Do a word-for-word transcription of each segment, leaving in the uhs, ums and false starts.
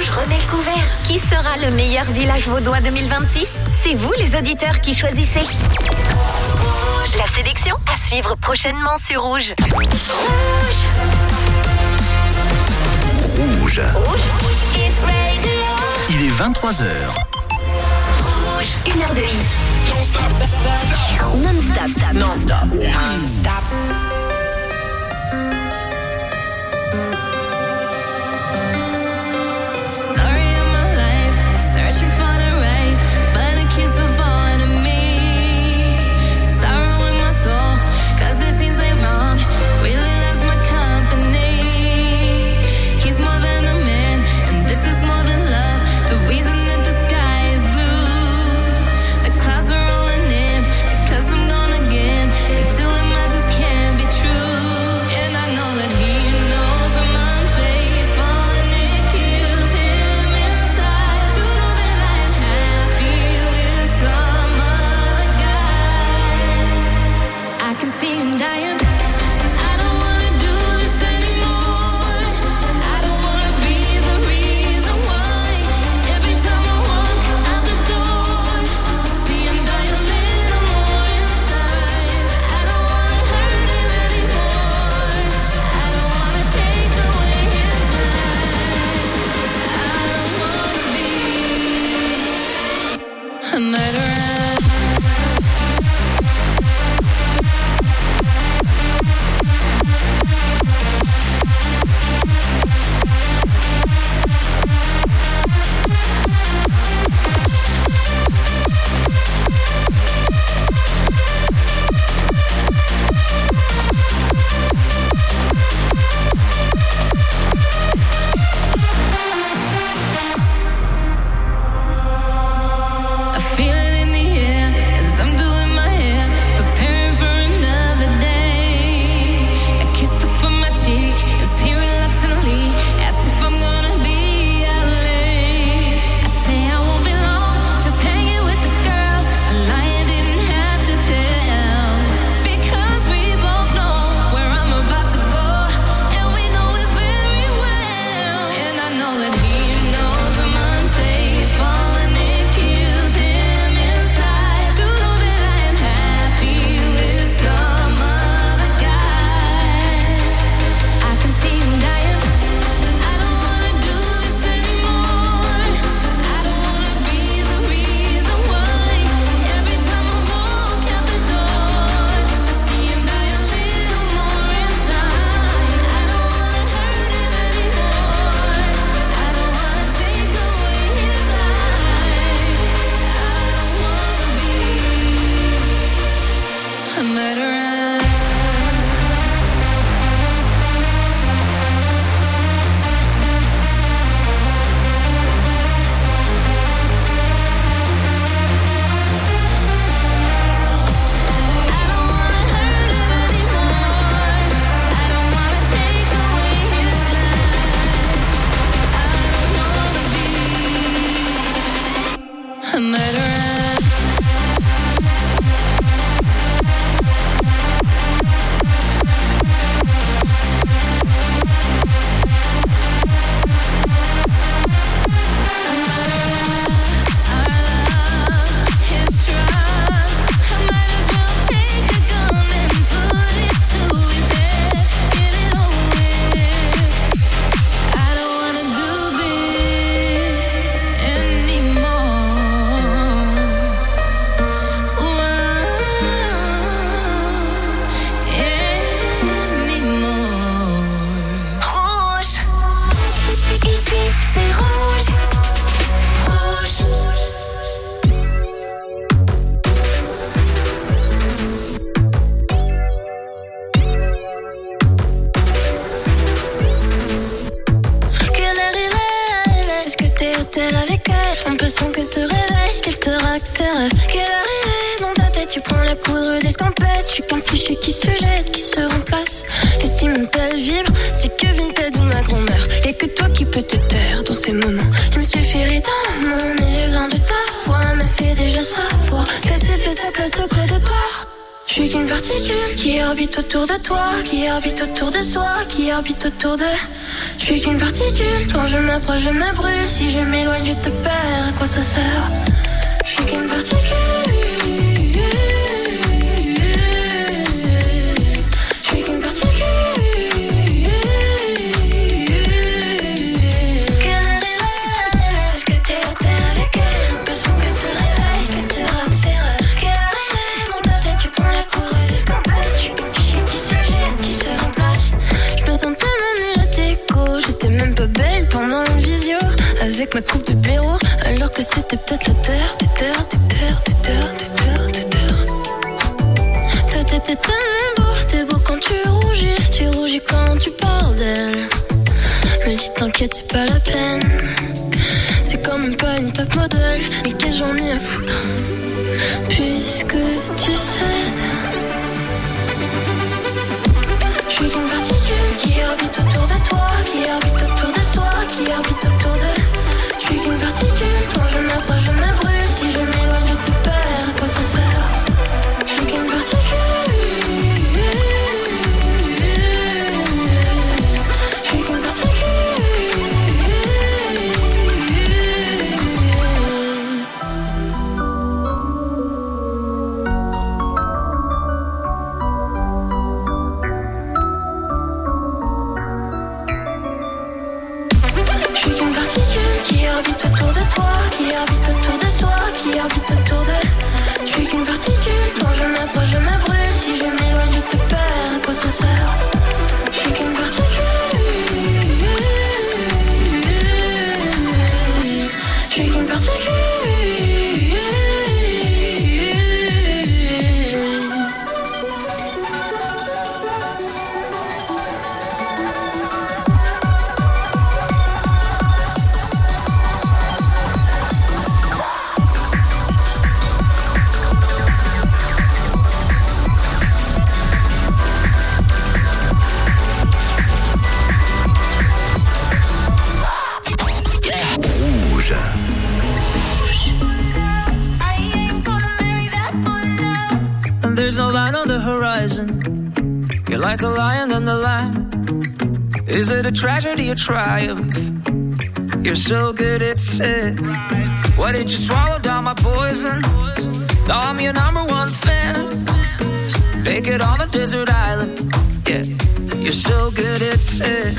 Rouge remet le couvert. Qui sera le meilleur village vaudois deux mille vingt-six? C'est vous les auditeurs qui choisissez. Rouge. La sélection à suivre prochainement sur Rouge. Rouge. Rouge. Rouge. Hit Radio. Il est vingt-trois heures. Rouge. Une heure de hit. Non-stop. Non-stop. Non-stop. Non-stop. Place auprès de toi. Je suis qu'une particule qui orbite autour de toi, qui orbite autour de soi, qui orbite autour de... Je suis qu'une particule, quand je m'approche je me brûle, si je m'éloigne je te perds, à quoi ça sert? Je suis qu'une particule. Avec ma coupe de blaireau, alors que c'était peut-être la terre, des terres, des terres, des terres, des terres, des terres. Toi t'étais tellement beau, t'es beau quand tu rougis, tu rougis quand tu parles d'elle. Je me dis t'inquiète c'est pas la peine, c'est quand même pas une top modèle, mais qu'est-ce que j'en ai à foutre, puisque tu cèdes. Je suis qu'une particule qui orbite autour de toi, qui orbite autour de soi, qui orbite autour de... Je suis qu'une particule, quand je m'approche je me brûle, si je m'éloigne je te perds, à quoi ça sert? Je suis qu'une particule. Je suis qu'une particule. Je suis qu'une particule qui orbite autour de toi, qui orbite autour de soi, qui orbite autour de... Je suis qu'une particule, quand je m'approche je me brûle, si je m'éloigne je te perds, à quoi ça sert? Je suis qu'une particule. Je suis qu'une particule. There's no line on the horizon. You're like a lion on the line. Is it a tragedy or triumph? You're so good at it. Why did you swallow down my poison? Now I'm your number one fan. Make it on a desert island. Yeah, you're so good at it.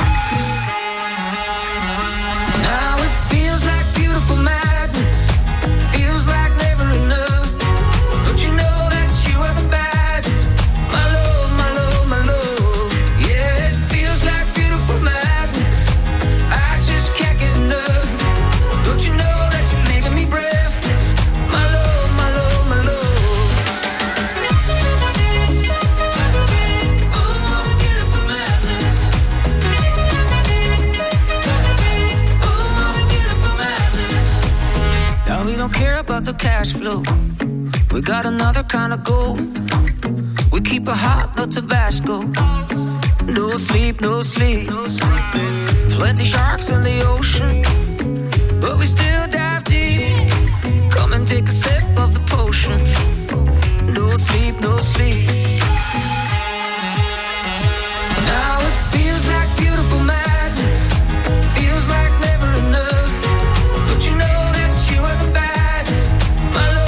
Now it feels like beautiful madness. Feels like never enough. But you know you are the baddest, my love, my love, my love. Yeah, it feels like beautiful madness. I just can't get enough. Don't you know that you're leaving me breathless, my love, my love, my love. Oh, beautiful madness. Oh, beautiful madness. Now we don't care about the cash flow. We got another kind of gold. We keep it hot, no Tabasco. No sleep, no sleep. Plenty sharks in the ocean, but we still dive deep. Come and take a sip of the potion. No sleep, no sleep. Now it feels like beautiful madness. Feels like never enough. But you know that you are the baddest, my love.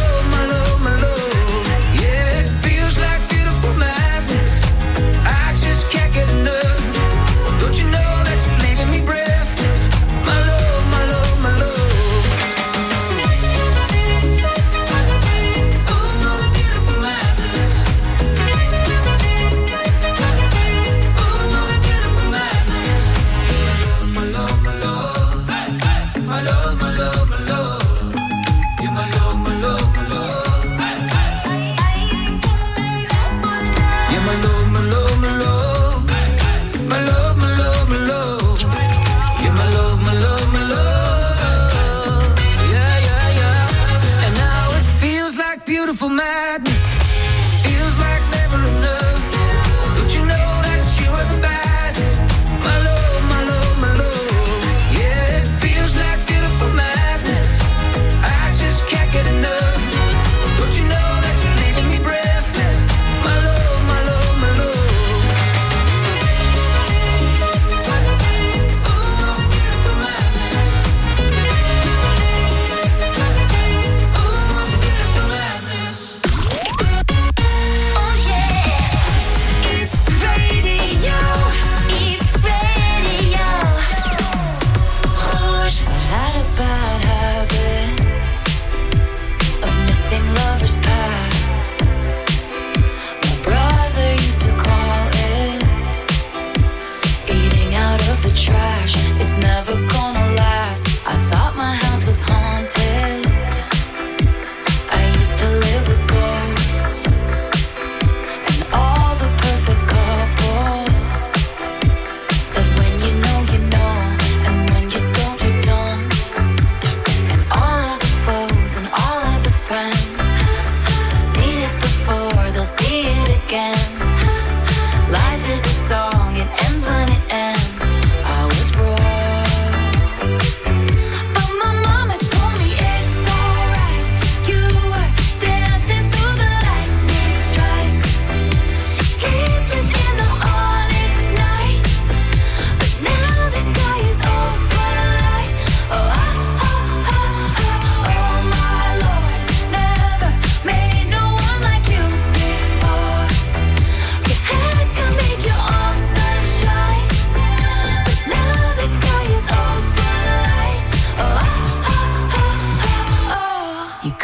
Beautiful madness. Feels like never enough. Don't you know that you are the baddest, my love, my love, my love. Yeah, it feels like beautiful madness. I just can't get enough. Don't you know that you're leaving me breathless, my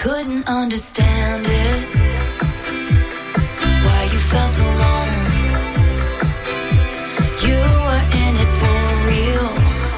couldn't understand it. Why you felt alone. You were in it for real.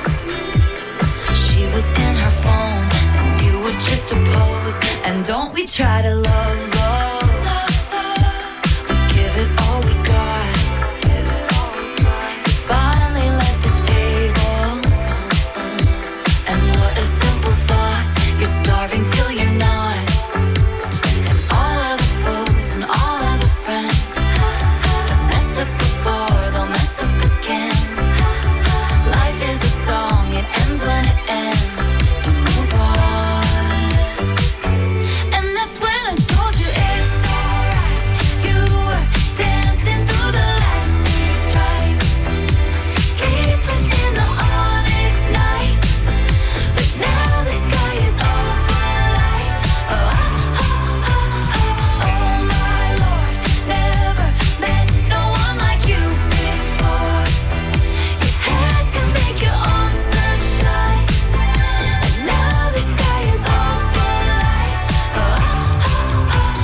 She was in her phone and you were just a pose. And don't we try to love, love. We give it all we got. You finally left the table. And what a simple thought. You're starving till you're not. And all of the foes and all of the friends have messed up before, they'll mess up again. Life is a song, it ends when it ends. You move on. And that's when I told you it's alright. You were dancing through the lightning strikes, sleepless in the onyx night. But now the sky is open light. Oh, oh, oh, oh, oh my Lord. Never met no one like you before. You had to make your own sunshine. And now the sky is open light. Oh, oh, oh, oh.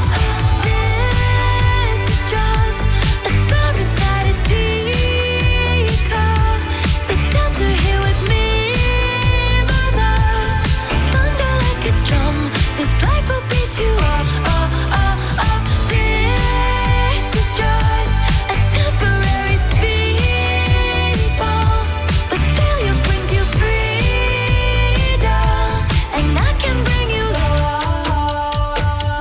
This is just a star inside a teacup. Take shelter here with me, my love. Thunder like a drum, this life will beat you up. Oh, oh, oh. This is just a temporary speed bump, but failure brings you freedom, and I can bring you love.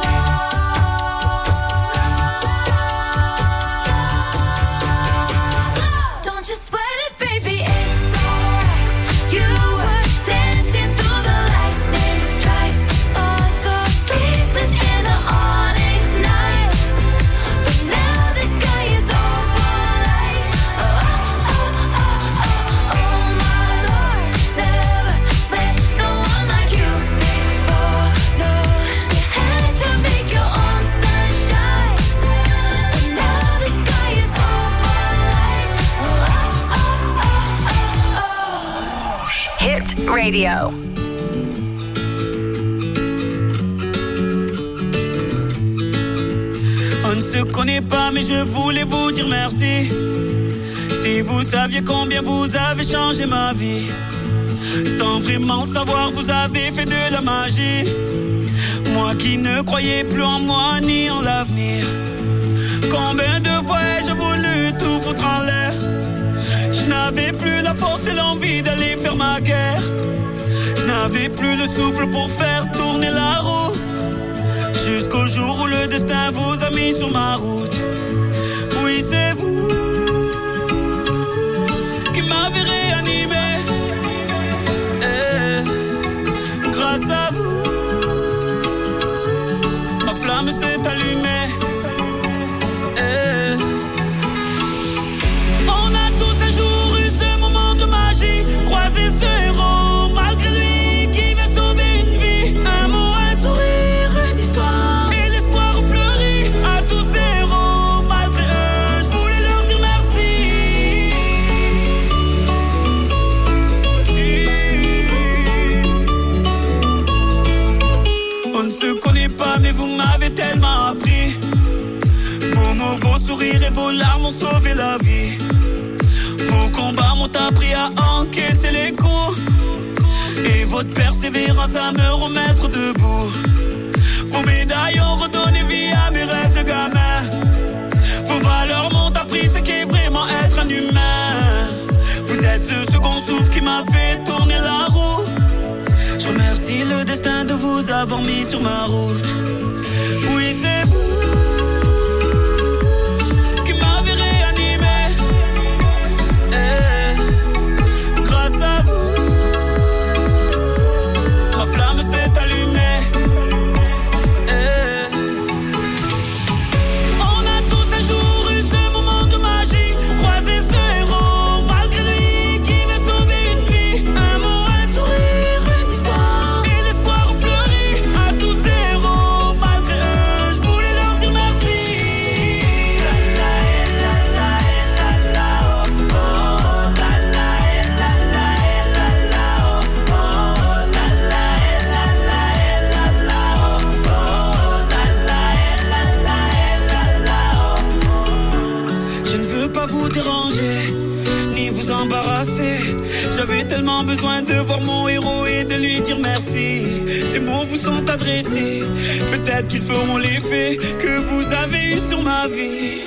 Don't you sweat it, baby, it's alright. You were dancing through the lightning strikes. Oh, so sleepless in the onyx night. But now the sky is open light. Oh, oh, oh, oh, oh my Lord. Never met no one like you before. No, you had to make your own sunshine. But now the sky is open light. Oh, oh, oh, oh, oh. Hit Radio. On ne se connaît pas, mais je voulais vous dire merci. Si vous saviez combien vous avez changé ma vie, sans vraiment le savoir, vous avez fait de la magie. Moi qui ne croyais plus en moi ni en l'avenir. Combien de fois ai-je voulu tout foutre en l'air. Je n'avais plus la force et l'envie d'aller faire ma guerre. Je n'avais plus le souffle pour faire tourner la roue. Jusqu'au jour où le destin vous a mis sur ma route. Oui, c'est vous qui m'avez réanimé. Eh, grâce à vous, ma flamme s'est allumée. Eh, on a tous un jour eu ce moment de magie, croisé ce héros malgré lui qui veut sauver une vie. Un mot, un sourire, une histoire, et l'espoir fleurit à tous ces héros. Malgré eux, je voulais leur dire merci. On ne se connaît pas, mais vous m'avez tellement appris. Vos mots, vos sourires et vos larmes ont sauvé la vie. Vos combats m'ont appris à encaisser les coups. Et votre persévérance à me remettre debout. Vos médailles ont redonné vie à mes rêves de gamin. Vos valeurs m'ont appris ce qu'est vraiment être un humain. Vous êtes ce second souffle qui m'a fait tourner la roue. Je remercie le destin de vous avoir mis sur ma route. Oui, c'est vous qui m'avez réanimé. Eh, grâce à vous, ma flamme s'est allumée. Eh, on a tous un jour eu ce moment de magie, croisé ce héros malgré lui qui veut sauver une vie. Un mot, un sourire, une histoire, et l'espoir fleuri à tous ces héros. Malgré eux, je voulais leur dire merci. simplement besoin de voir mon héros et de lui dire merci. Ces mots vous sont adressés, peut-être qu'ils feront l'effet que vous avez eu sur ma vie.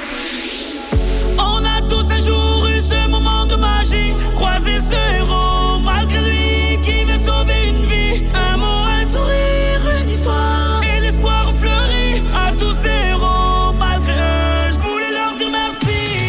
On a tous un jour eu ce moment de magie, croisé ce héros malgré lui qui veut sauver une vie. Un mot, un sourire, une histoire et l'espoir fleuri à tous ces héros malgré eux. Je voulais leur dire merci.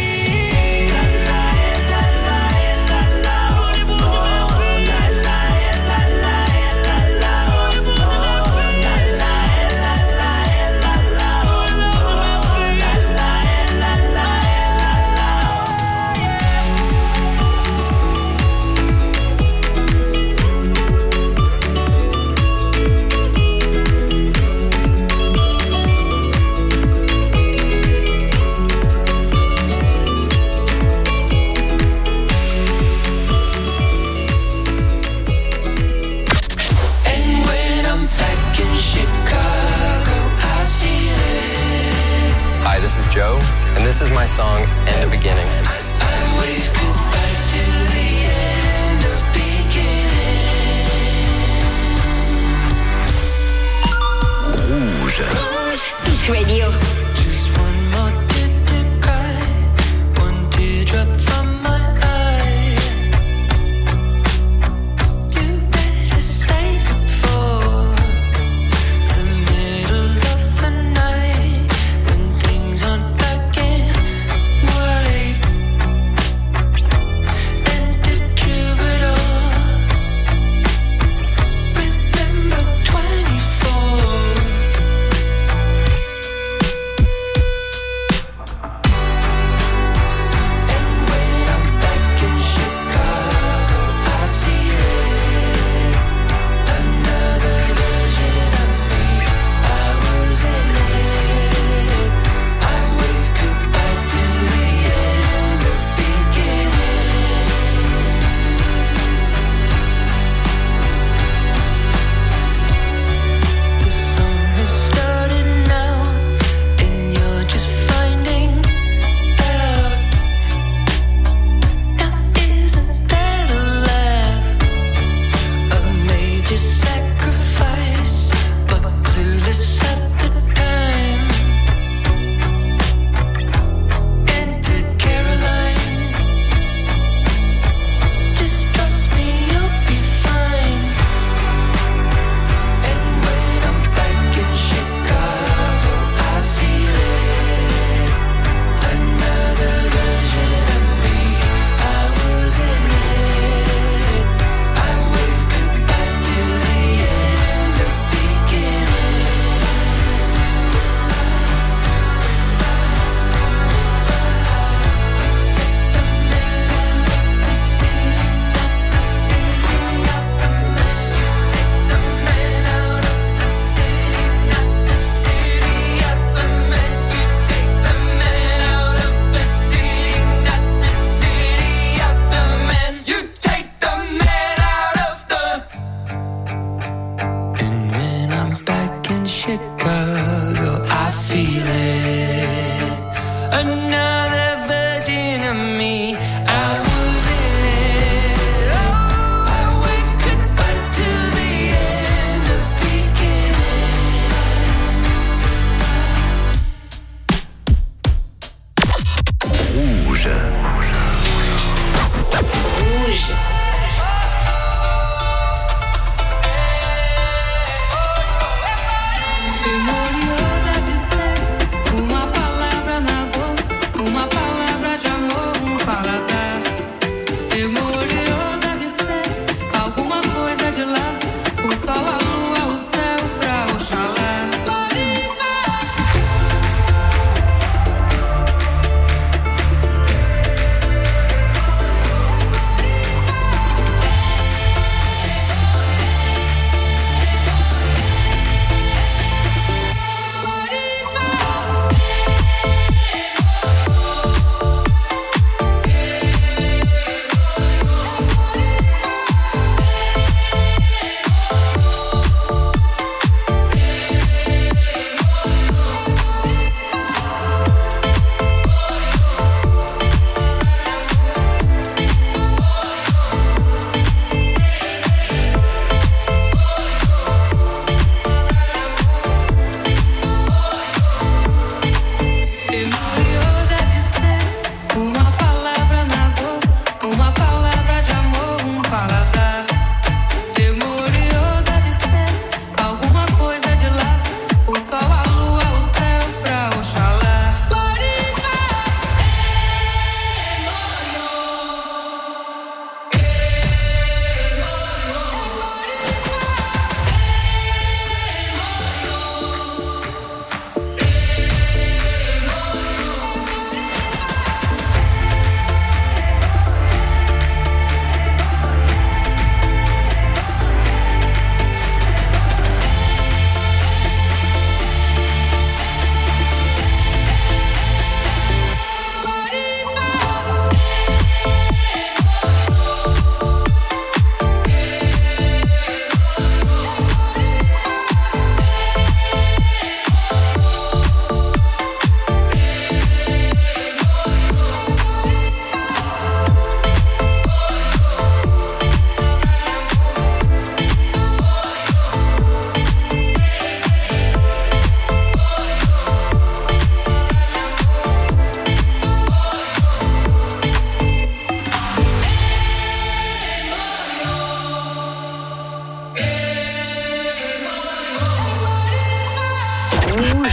Joe, and this is my song, End of Beginning. I wave goodbye to the end of beginning. Rouge. Hit Radio. Just one more tear to cry, one teardrop from my eye. You better save it for the middle of the night when things aren't black and white.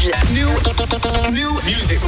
Rouge. New, new music.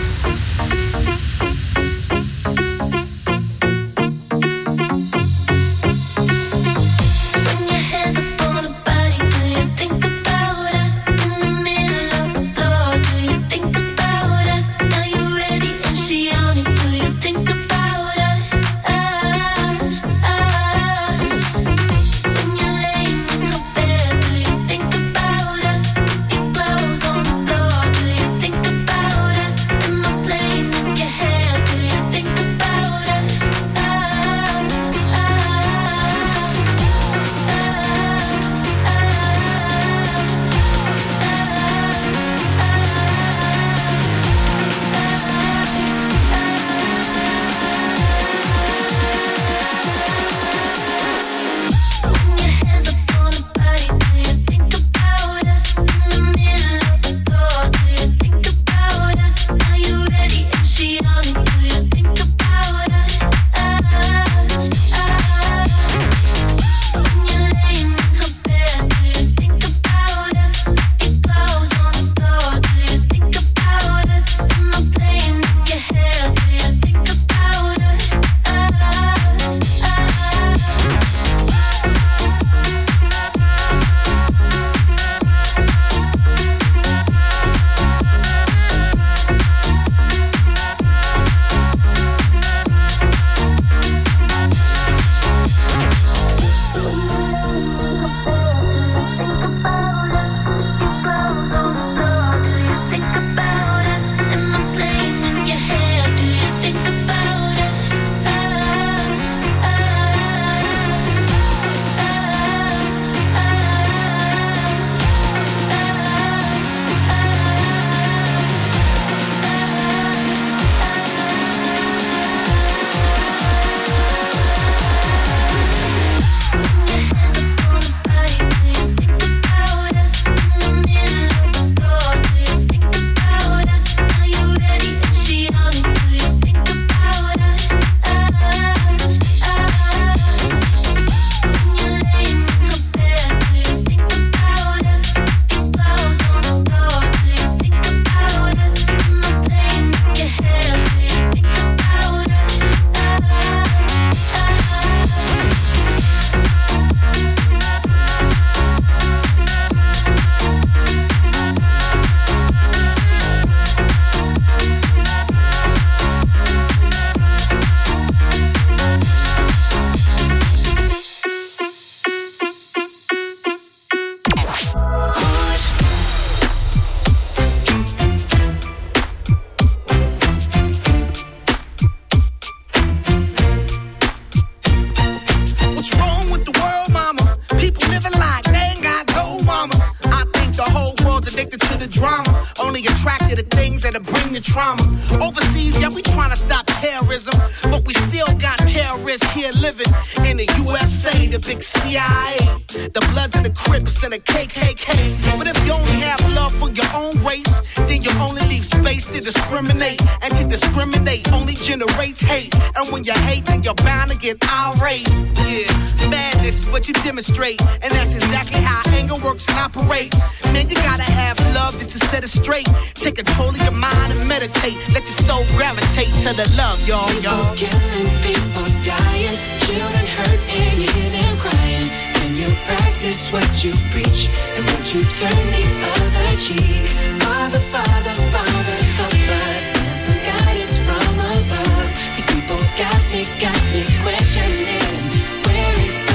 Trauma. Overseas, yeah, we trying to stop terrorism, but we still got terrorists here living in the U S A, the big C I A, the Bloods and the Crips and the K K K. But if you only have love for your own race, then you only leave space to discriminate, and to discriminate only generates hate. And when you hate, then you're bound to get irate. Yeah, madness is what you demonstrate, and that's exactly how anger works and operates. Man, you gotta have love just to set it straight. Take control of your mind and meditate. Let your soul gravitate to the love, y'all, y'all. People killing, people dying, children hurt and you hear them crying. Can you practice what you preach? And would you turn the other cheek? Father, Father, Father, help us. Send some guidance from above. These people got me, got me questioning. Where is the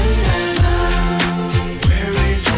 love? Where is the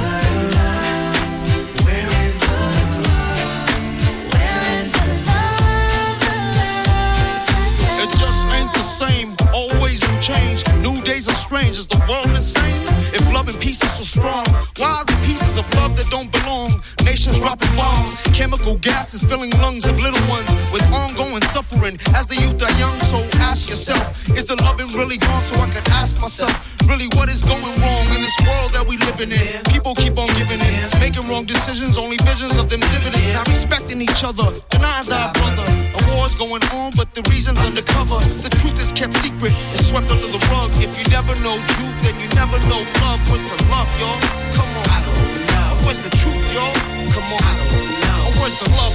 love? Where is the love? Where is the love? The love? It just ain't the same. Always new change. New days are strange. Is the world insane? If love and peace is so strong, why are the pieces of love that don't belong? Nations dropping bombs, chemical gases filling lungs of little ones with ongoing suffering as the youth are young. So ask yourself, is the loving really gone? So I could ask myself, really what is going wrong in this world that we living in? People keep on giving in, making wrong decisions, only visions of them dividends. Not respecting each other, denying thy brother. A war's going on, but the reason's undercover. The truth is kept secret, it's swept under the rug. If you never know truth, then you never know love. Where's the love, y'all? Come on. I don't know. Where's the truth, y'all? Come on. I don't know. Where's the love?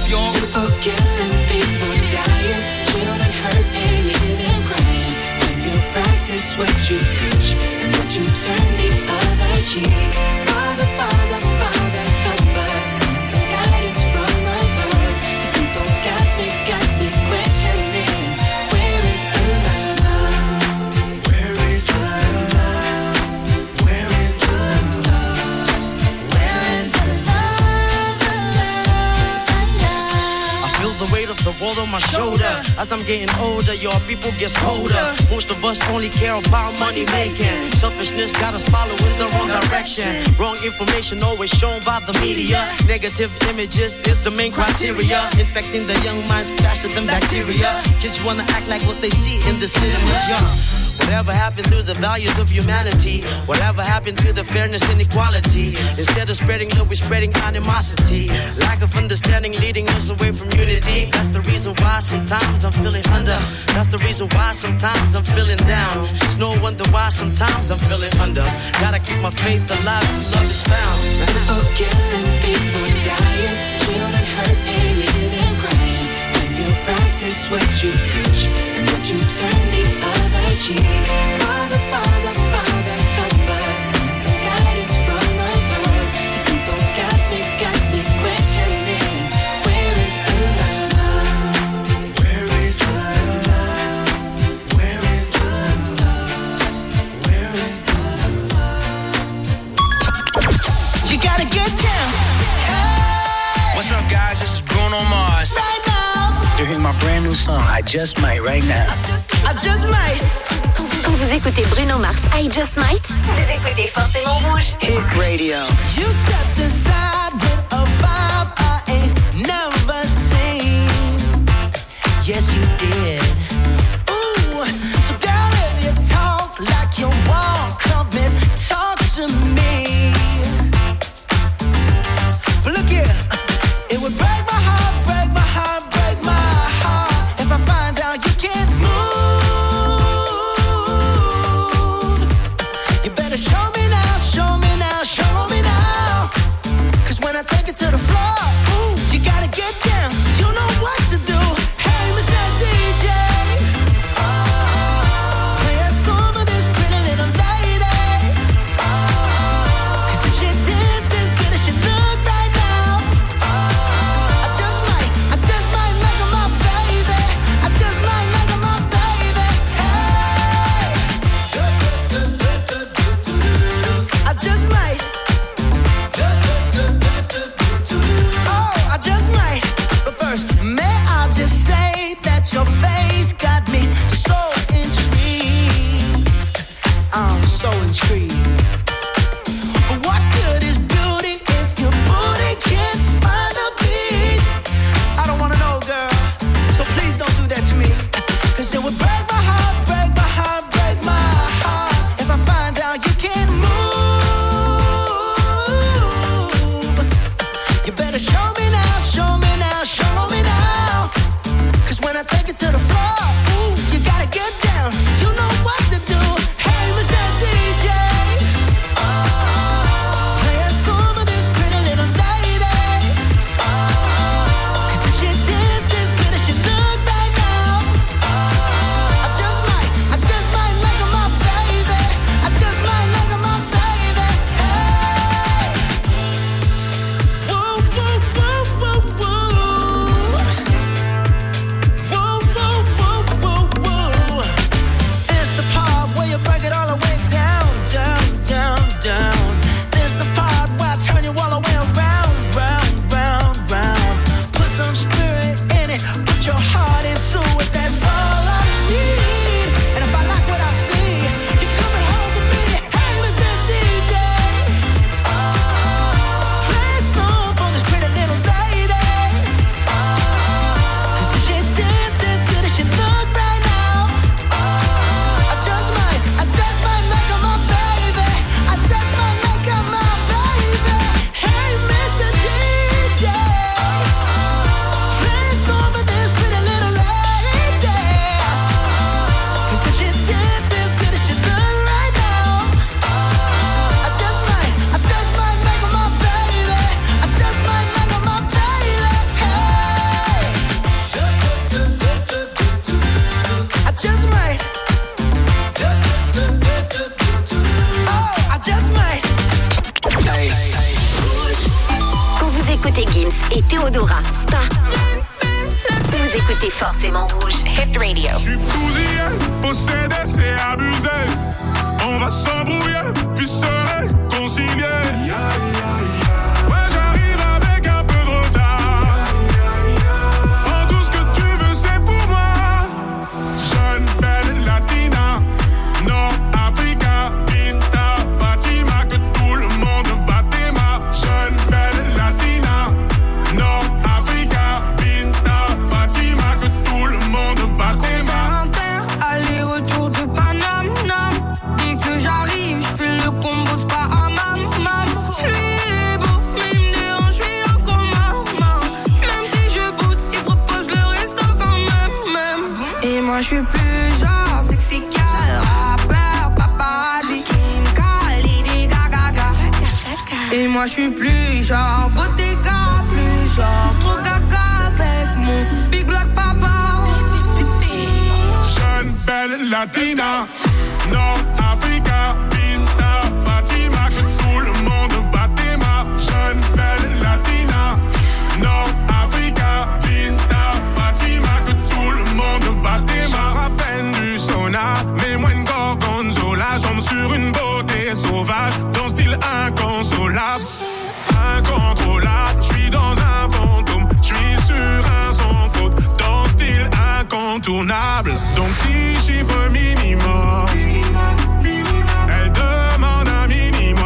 world on my shoulder. As I'm getting older, your people get colder. Most of us only care about money making. Selfishness got us following the wrong direction. Wrong information always shown by the media. Negative images is the main criteria. Infecting the young minds faster than bacteria. Kids wanna act like what they see in the cinemas, yeah. Whatever happened to the values of humanity? Whatever happened to the fairness and equality? Instead of spreading love, we're spreading animosity. Lack of understanding leading us away from unity. That's the reason why sometimes I'm feeling under. That's the reason why sometimes I'm feeling down. It's no wonder why sometimes I'm feeling under. Gotta keep my faith alive till love is found. People killing, people dying, children hurt and you hear them crying. When you practice what you preach and what you turn the other cheek. Father, Father, Father, help us. Send some guidance from above. These people got me, got me questioning. Where is the love? Where is the love? Where is the love? Where is the love? You gotta get down. Hey. What's up, guys? This is Bruno Mars. Right now. You're hearing my brand new song, I Just Might, right now. I just might. Quand vous écoutez Bruno Mars, I Just Might, vous écoutez forcément Rouge. Hit radio. You stepped aside with a vibe I ain't never seen. Yes, you did. Ooh, so girl, if you talk like you walk, come and talk to me. But look here, it would break my heart, break my heart, break my heart if I find out you can't move. You better show me now, show me now, show me now. Cause when I take it to the floor, ooh, you gotta get down. You know what to do. Hey, Mister D J, oh, play a song of this pretty little lady. Oh, cause if she dances good as she look right now, oh, I just might, I just might make her my baby. I just might make her my baby. Hey, I just might. Oh, I just might. But first, may I just say that your face got me so intrigued. I'm so intrigued. But what good is beauty if your booty can't find a beat? I don't wanna know, girl. So please don't do that to me. Cause it would break my heart, break my heart, break my heart if I find out you can't move. You better show me now, show me now, show me now. Cause when I take it to the floor, ooh, you gotta get down. You know what to do. Hey, Mister D J, oh, play a song of this pretty little lady. Oh, cause if she dances good as she look right now, oh, I just might, I just might make her my baby. I just might make her my baby. Hey, whoa, whoa, whoa, whoa, whoa. Whoa, whoa, whoa, whoa, whoa. It's the part where you break it all the way down, down, down, down. It's the part where I turn you all the way around, round, round, round. Put some spirit in it, put your heart into it. That's all I need. And if I like what I see, you're coming home with me. Hey, Mister D J, oh, play a song for this pretty little lady. Oh, cause if she dances good as she look right now, oh, I just might, I just might make her my baby. I just might make her my baby. Hey, Mister D J, play a song for this pretty little lady. Cause if she dances good as she look right now, I just might, I just might make her my baby. I just might make her my baby. Hey, I just might. Oh, I just might. Quand vous écoutez Gims et Théodora, Spa, vous écoutez forcément Rouge. Hit Radio. J'suis bousillé, possédé, c'est abusé. On va s'embrouiller, puis se réconcilier. Ouais, j'arrive avec un peu de retard. Prends tout ce que tu veux. suis plus genre sexy gal, rappeur, paparazzi, Kim Khalid, Gaga, Gaga. Et moi je suis plus genre Bottega, plus genre trop gaga avec mon big black papa. Jeune, belle latina, Nord Africa, Pinta, Fatima, que tout le monde va t'aimer. Jeune, belle latina, Nord Africa, Pinta, Fatima, que tout le monde va t'aimer. Je rappelle du sauna, mais moi une gorgonzola, j'tombe sur une beauté sauvage, dans style inconsolable, incontrôlable. J'suis dans un fantôme, j'suis sur un sans faute, dans style incontournable. Donc si chiffre minimum, elle demande un minimum.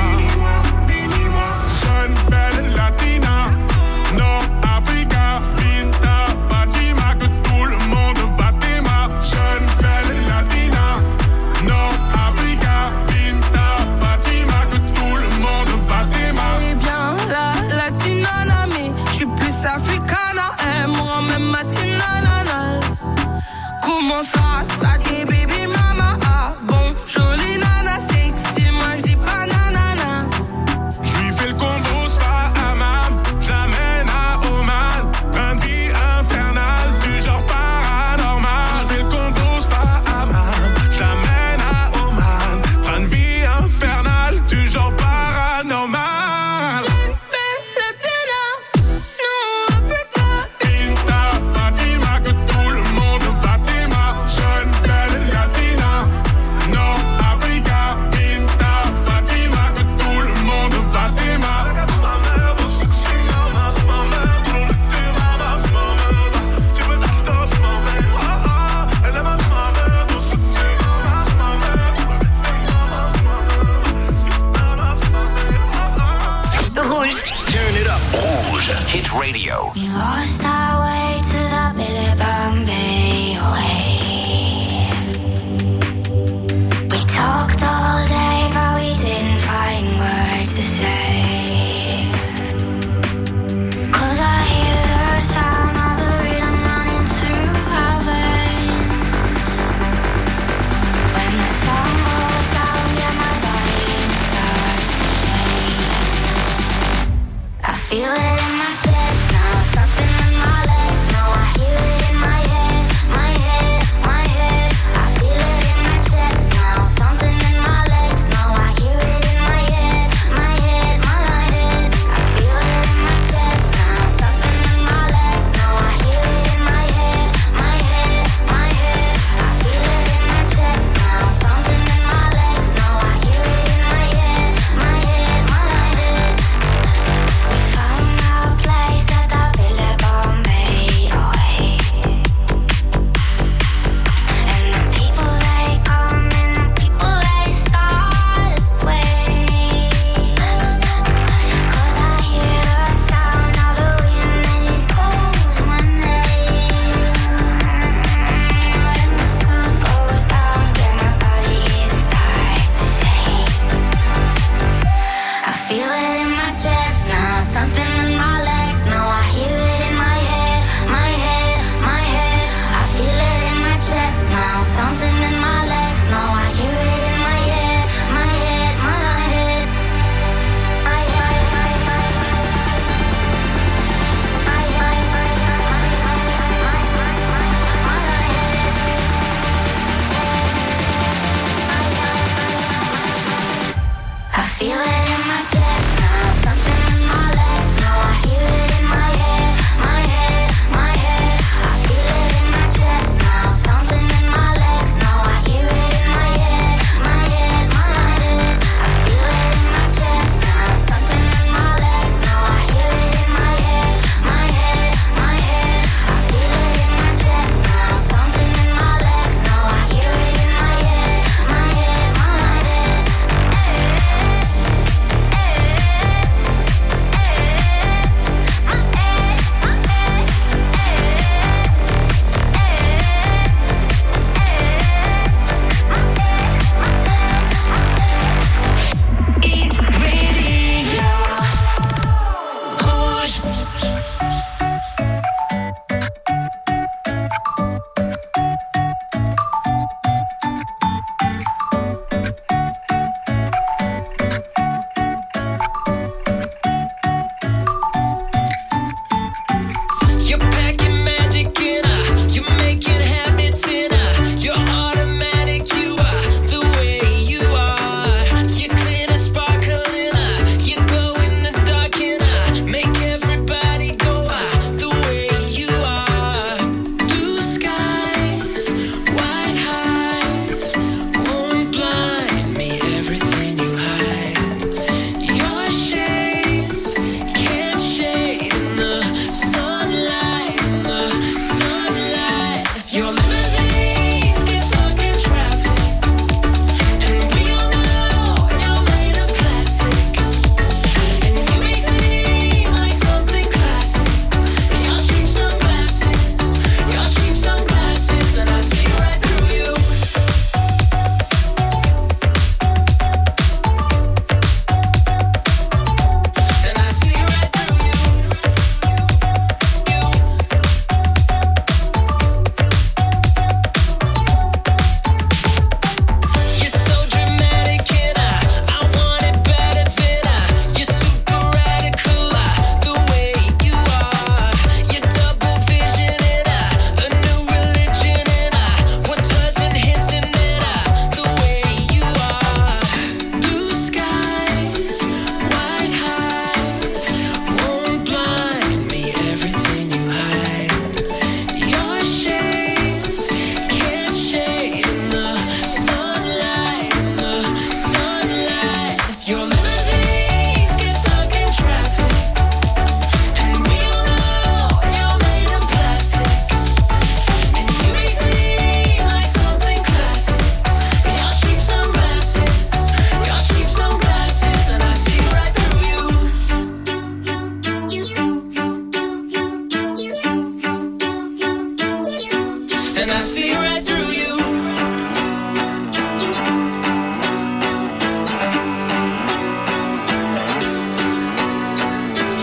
Jeune, belle latina, Nord Africa, Pinta, Fatima, que tout le monde va t'aimer. Jeune, belle latina, Nord Africa, Pinta, Fatima, que tout le monde va t'aimer. Eh bien, la latina, mais je suis plus africana, elle me rend même matinana. Comment ça, t'as dit baby mama, ah bon, jolie nana, sexy, moi j'dis pas nanana. J'lui fais le combo, spa à mam, j'l'amène à Oman, un vie infernal, du genre paranormal. J'fais le combo, spa à mam, j'l'amène à Oman, train de vie infernal, du genre paranormal. Pinta, Fatima, que tout le monde va t'aimer. Jeune, belle latina, Nord Africa, Pinta, Fatima, que tout le monde va t'aimer. Rouge. Turn it up. Rouge. Hit radio. We lost our way to the Billy Bombay way. We talked all day, but we didn't find words to say. Cause I hear the sound of the rhythm running through our veins. When the sun goes down, yeah, my body starts to shake. I feel it in my chest now, something in my legs now. I hear it in my head, my head, my head. I feel it in my chest now, something in my legs now. I hear it in my head, my head, my head. I feel it in my chest now, something in my legs now. I hear it in my head, my head, my head. I feel it in my chest now, something in my legs now. I hear it in my head, my head, my head. We found our place at the Villa Bombay away. And the people they come and the people they start to sway. Cause I hear the sound of the wind and it calls my name. When the sun goes down, yeah, my body it starts to shake. I feel it in my chest now, something in my legs now. I hear it in my head, my head, my head. I feel it in my chest now, something in my legs now. I hear it in my head, my head, my head. My head, my head, my head, my head. I feel it in my chest now, something in my legs now.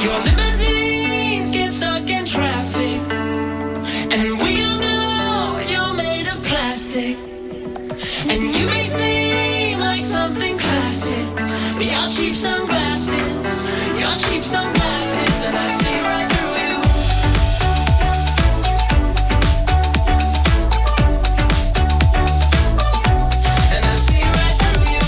Your limousines get stuck in traffic, and we all know you're made of plastic. And you may seem like something classic, but your cheap sunglasses, your cheap sunglasses, and I see right through you. And I see right through you.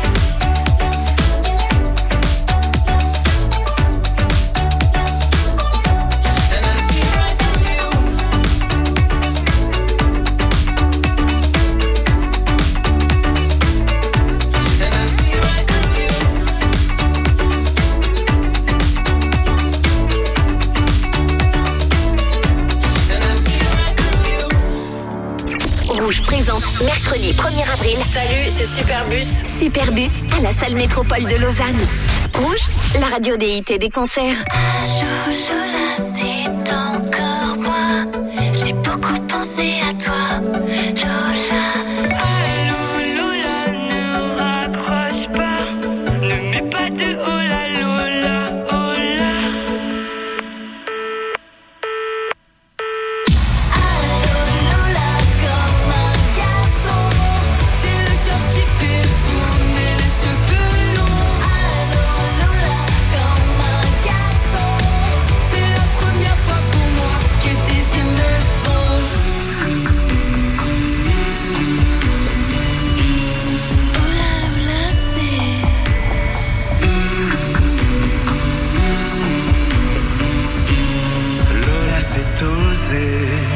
And I see right through you. And I see right through you. And I see right through you. Rouge présente mercredi premier avril. Salut, c'est Superbus. Superbus à la salle Métropole de Lausanne. Rouge, la radio des hits et des concerts. Allô Lola, c'est encore moi. J'ai beaucoup pensé à toi, Lola. Allô Lola, ne raccroche pas. Ne mets pas de hola Lola, hola. Allô Lola, comme un garçon. J'ai le cœur qui fait tourner les cheveux longs. Allô Lola, comme un garçon. C'est la première fois pour moi que tes yeux me font. Hola Lola, c'est. Lola, c'est osé.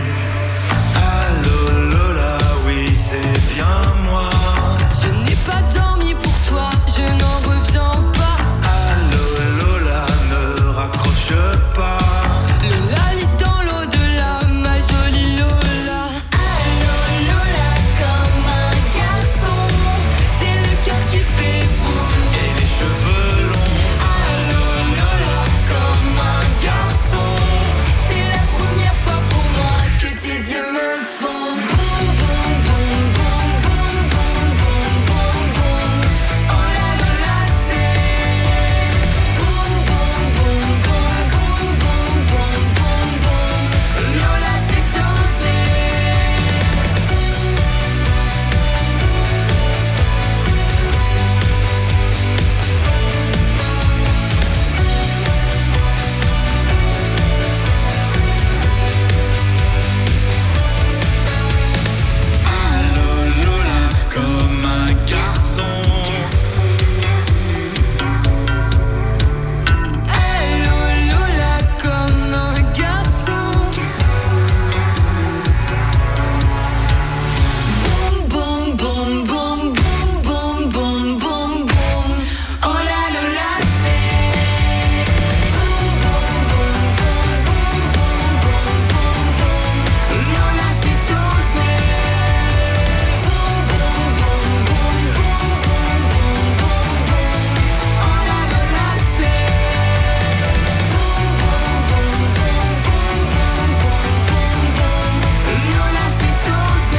Allô Lola, oui, c'est bien moi. Je n'ai pas dormi pour toi, je n'en reviens pas. Allô Lola, ne raccroche pas. Lola lit dans l'au-delà, ma jolie Lola. Allô Lola, comme un garçon. J'ai le cœur qui fait boum. Et les cheveux longs. Allô Lola, comme un garçon. C'est la première fois pour moi que tes yeux me font boum boum boum boum boum boum boum boum boum. Oh la Lola, c'est boum boum boum boum boum boum boum boum boum. Lola, c'est osé. Allô Lola, comme un garçon. Allô Lola, comme un garçon. Boum boum boum boum boum boum boum boum. Oh la Lola, c'est boum boum boum boum boum boum boum boum boum. Lola, c'est osé. Boum boum boum boum boum boum boum boum boum. Oh la Lola, c'est boum boum boum boum boum boum boum boum boum. Lola, c'est osé.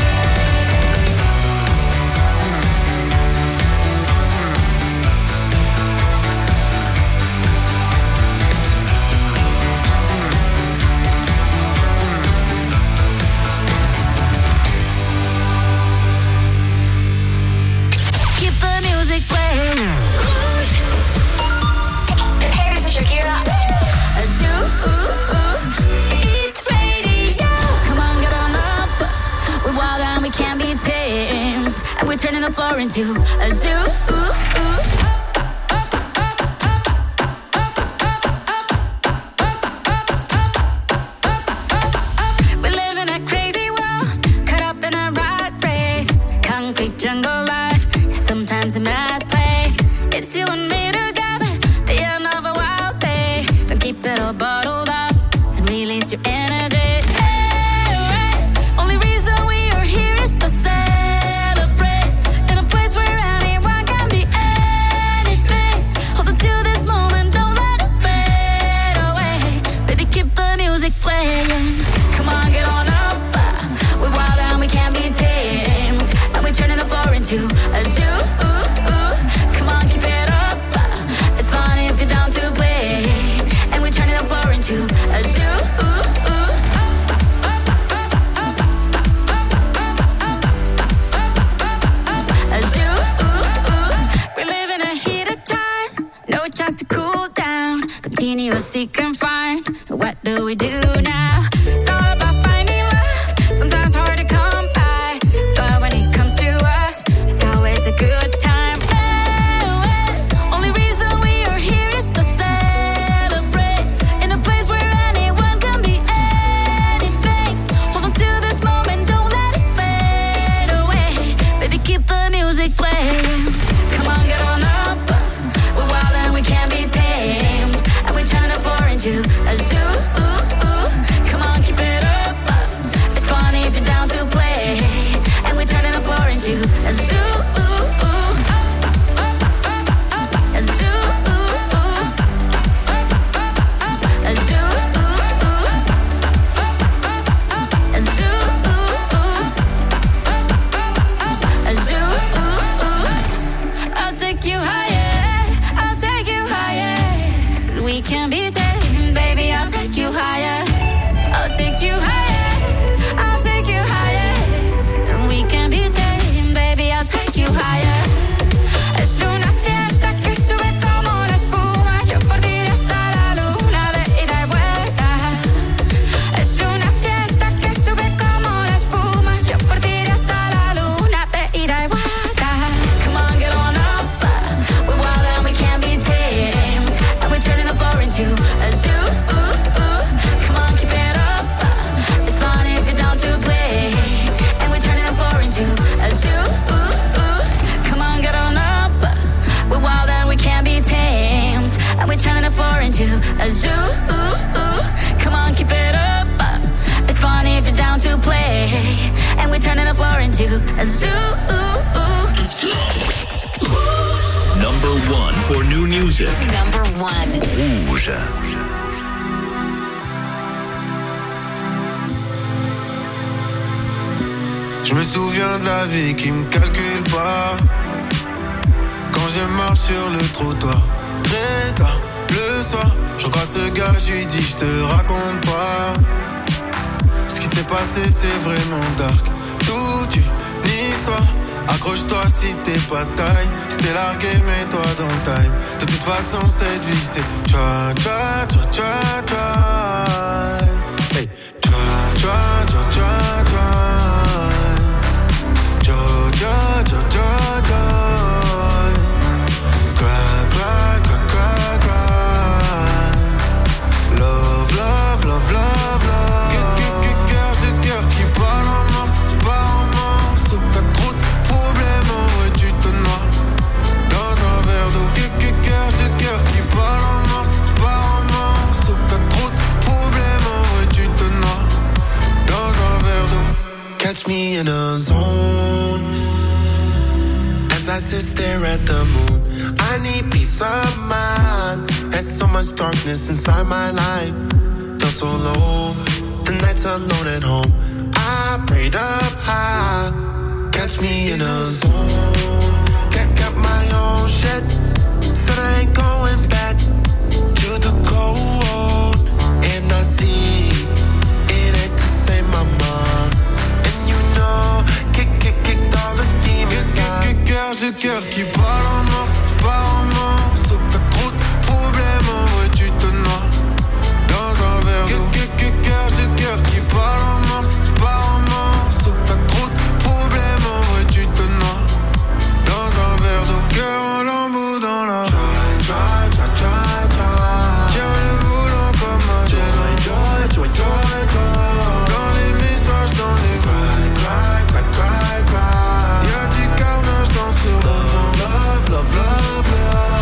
Keep the music playing. Rouge. Hey, this is Shakira. Zoo, Hit Radio. Come on, get on up. We're wild and we can't be tamed. And we're turning the floor into a zoo. We live in a crazy world, caught up in a rat race. Concrete jungle life, sometimes a mad place. It's you and me together, the end of a wild day. Don't keep it all bottled up and release your energy. Hey, right. Only reason we are here is to celebrate in a place where anyone can be anything. Hold on to this moment, don't let it fade away. Baby, keep the music playing. Come on, get on up. We're wild and we can't be tamed. And we're turning the floor into a zoo. Come on, keep it up. It's fun if you're down to play. continue to seek and find. What do we do now? It's all about finding love. Sometimes hard to come by, but when it comes to us, it's always a good time. Oh, oh. Only reason we are here is to celebrate in a place where anyone can be anything. Hold on to this moment, don't let it fade away. Baby, keep the music playing. Come on, get on up. We're wild and we can't be tamed, and we turn the floor into a zoo. Ooh, ooh. Come on, keep it up. It's funny if you're down to play, and we turn the floor into a zoo. Ooh, ooh. A zoo. Ooh, ooh. A zoo. Ooh, ooh. A zoo. Ooh, ooh. A zoo. Ooh, ooh. I'll take you higher. I'll take you higher. We can be tamed, baby. I'll take you higher. I'll take you higher. I'll take you higher. We can be tamed, baby. I'll take you higher. Es una fiesta que sube como la espuma. Yo por ti hasta la luna de ida y vuelta. Es una fiesta que sube como la espuma. Yo por ti hasta la luna de ida y vuelta. Come on, get on up. We're wild and we can't be tamed, and we're turning the floor into a zoo. Ooh, ooh. Come on, keep it up. It's fun if you're down to play, and we're turning the floor into a zoo. Ooh, ooh. Come on, get on up. We're wild and we can't be tamed, and we're turning the floor into a zoo. Ooh, ooh. Come on, keep it up. It's fun if you're down to play, and we're turning the floor into a zoo. Ooh, ooh. Number one for new music. Number one. Rouge. Je me souviens de la vie qui me calcule pas. Quand je marche sur le trottoir, très tard le soir, je crois ce gars, je lui dis je te raconte pas. Ce qui s'est passé c'est vraiment dark. Toute une histoire. Accroche-toi si t'es pas taille. Si t'es largué, mets-toi dans le time. De toute façon cette vie c'est try, try, try, try, try. Hey, try, try, try, try, try. Joy, joy, joy, joy, joy. Cry, cry, cry, cry, cry. Love, love, love, love, love. Cœur, j'ai cœur qui parle en morceaux, pas en morceaux. Ça te trop de problèmes, en vrai tu te noies dans un verre d'eau. Cœur, j'ai cœur qui parle en morceaux, pas en morceaux. Ça te trop de problèmes, en vrai tu te noies dans un verre d'eau. Catch me in a zone as I sit there at the moon. I need peace of mind. There's so much darkness inside my life. Feel so low. The nights alone at home. I prayed up high. Catch me in a zone. Got my own shit. Said I ain't going back to the cold. And I see it ain't the same, mama. And you know, kick, kick, kick all the demons out. Cœur, j'ai cœur qui parle en morceaux, pas en morceaux. Ça trop de problèmes, en vrai tu te noies dans un verre d'eau. Cœur, j'ai cœur qui parle en morceaux, pas en morceaux. Ça trop de problèmes, en vrai tu te noies dans un verre d'eau. Cœur en lambeaux dans la try, try, try, try, try. Tiens le volant comme un joy, joy, joy, joy, joy. Dans les messages, dans les cry, cry, cry, cry, cry. Y'a du carnage dans ce roman. Love, love, love, love.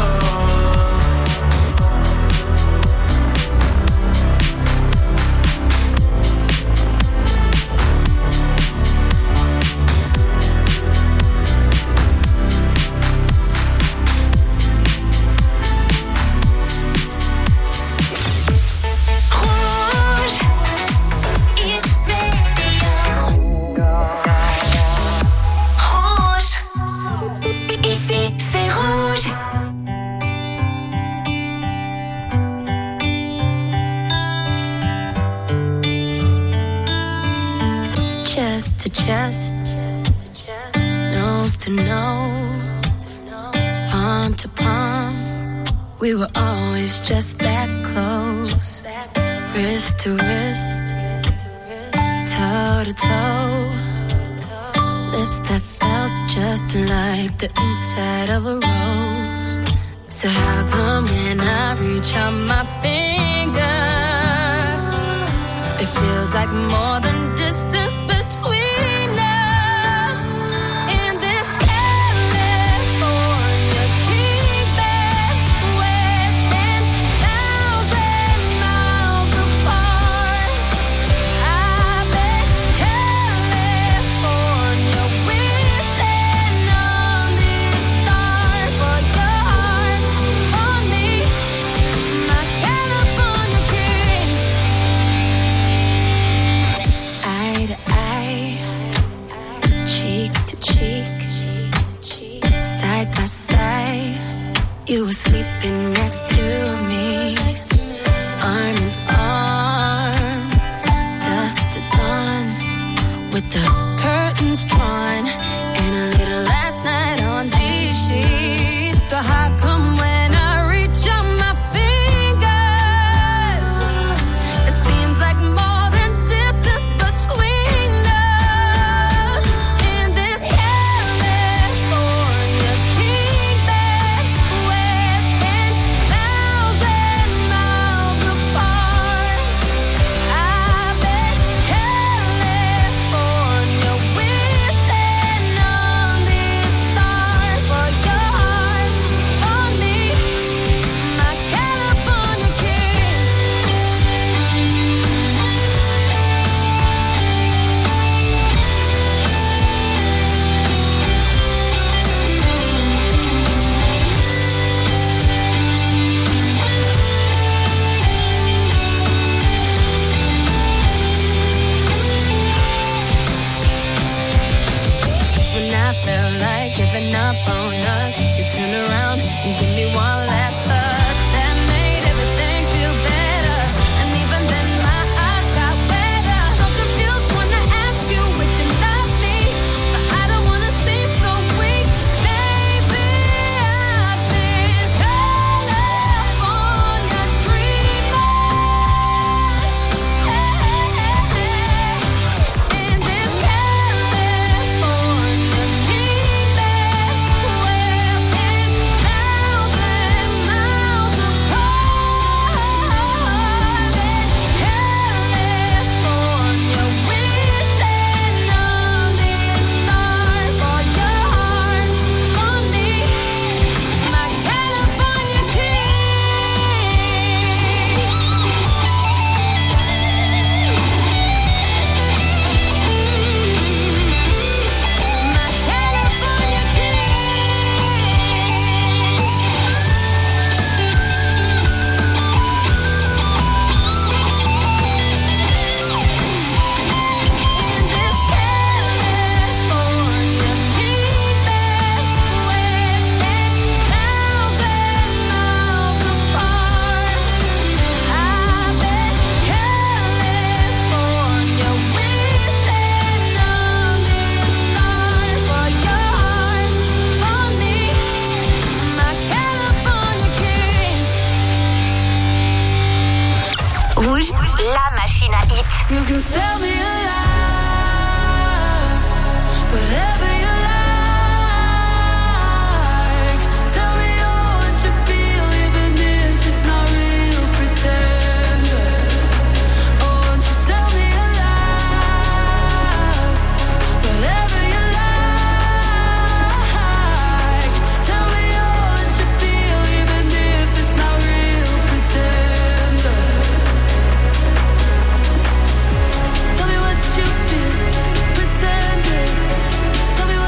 chest, nose to nose, palm to palm. We were always just that close, wrist to wrist, toe to toe, lips that felt just like the inside of a rose. So how come when I reach out my finger, it feels like more than distance between us in this California king bed, we're ten thousand miles apart. I bet California wishing on these stars for your heart on me, my California king. Eye to eye, cheek to cheek, side by side, you were sleeping next to me, arm in arm, dusk to dawn, with the curtains drawn, and a little last night on these sheets. So how come when I reach out my fingers, it seems like more than distance between us in this California king bed, we're ten thousand miles apart. I bet California wishing on these stars for your heart on me, my California king. Just when I felt like giving up on us, you turn around and give me one last touch that made everything feel better. And even then my eyes got wetter. So confused when I ask you if you love me, but I don't wanna seem so weak. Baby, I've been California dreaming, in this California king bed, we're ten thousand miles apart. California wishing on these stars for your heart on me, my California Rouge, la machine à hit. You can sell me alive, whatever you like. Tell me all what you feel, even if it's not real. Pretend. Oh, won't you sell me alive, whatever you like. Tell me all what you feel, even if it's not real. Pretend. Tell me what you feel, pretend it. Tell me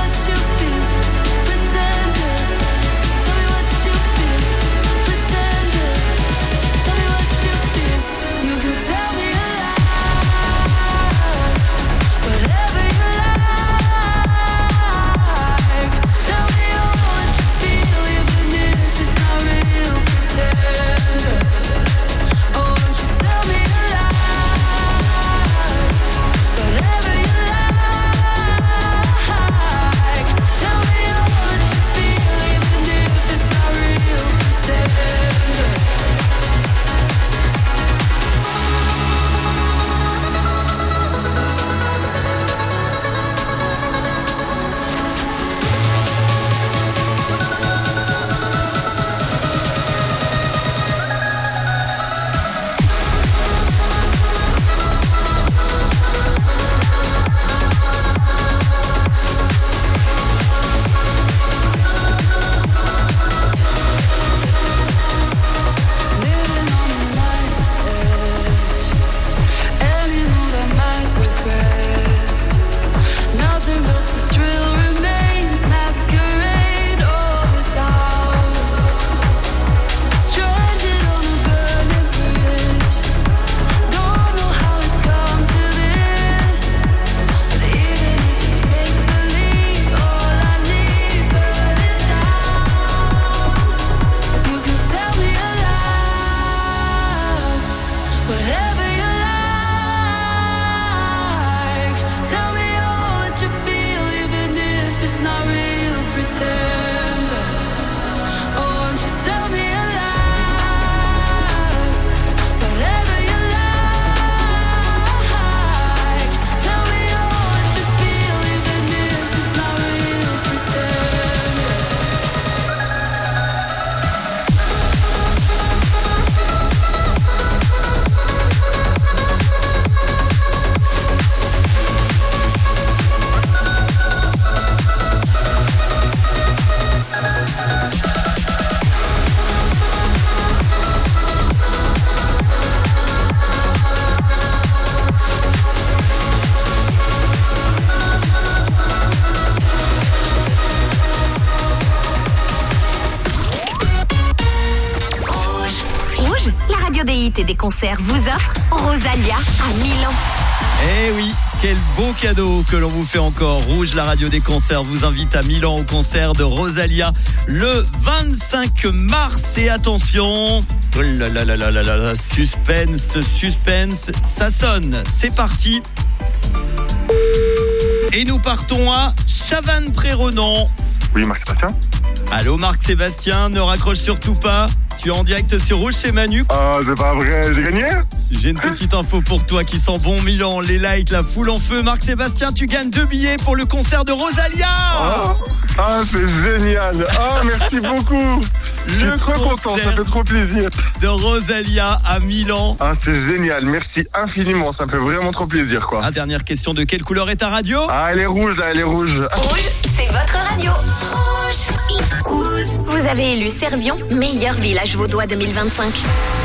pretender. Oh, won't you tell me a lie? Whatever you like. Tell me all what you feel, even if it's not real. Pretender. Rouge, la radio des hits et des concerts vous offre Rosalia à Milan. Eh oui, quel beau cadeau que l'on vous fait encore. Rouge, la radio des concerts, vous invite à Milan au concert de Rosalia le vingt-cinq mars. Et attention, oh là là là là là là, là, suspense, suspense, ça sonne. C'est parti. Et nous partons à Chavannes-Pré-Renan. Oui, Marc-Sébastien. Allô Marc-Sébastien, ne raccroche surtout pas. Tu es en direct sur Rouge, c'est Manu. Ah, c'est pas vrai, j'ai gagné. J'ai une petite info pour toi qui sent bon Milan, les lights, la foule en feu. Marc-Sébastien, tu gagnes deux billets pour le concert de Rosalia. Ah, ah c'est génial. Ah, merci beaucoup. Je suis trop content, ça fait trop plaisir. De Rosalia à Milan. Ah, c'est génial, merci infiniment, ça me fait vraiment trop plaisir, quoi. Ah, dernière question, de quelle couleur est ta radio? Ah, elle est rouge, là, elle est rouge. Rouge, c'est votre radio. Rouge. Rouge. Vous avez élu Servion, meilleur village vaudois deux mille vingt-cinq.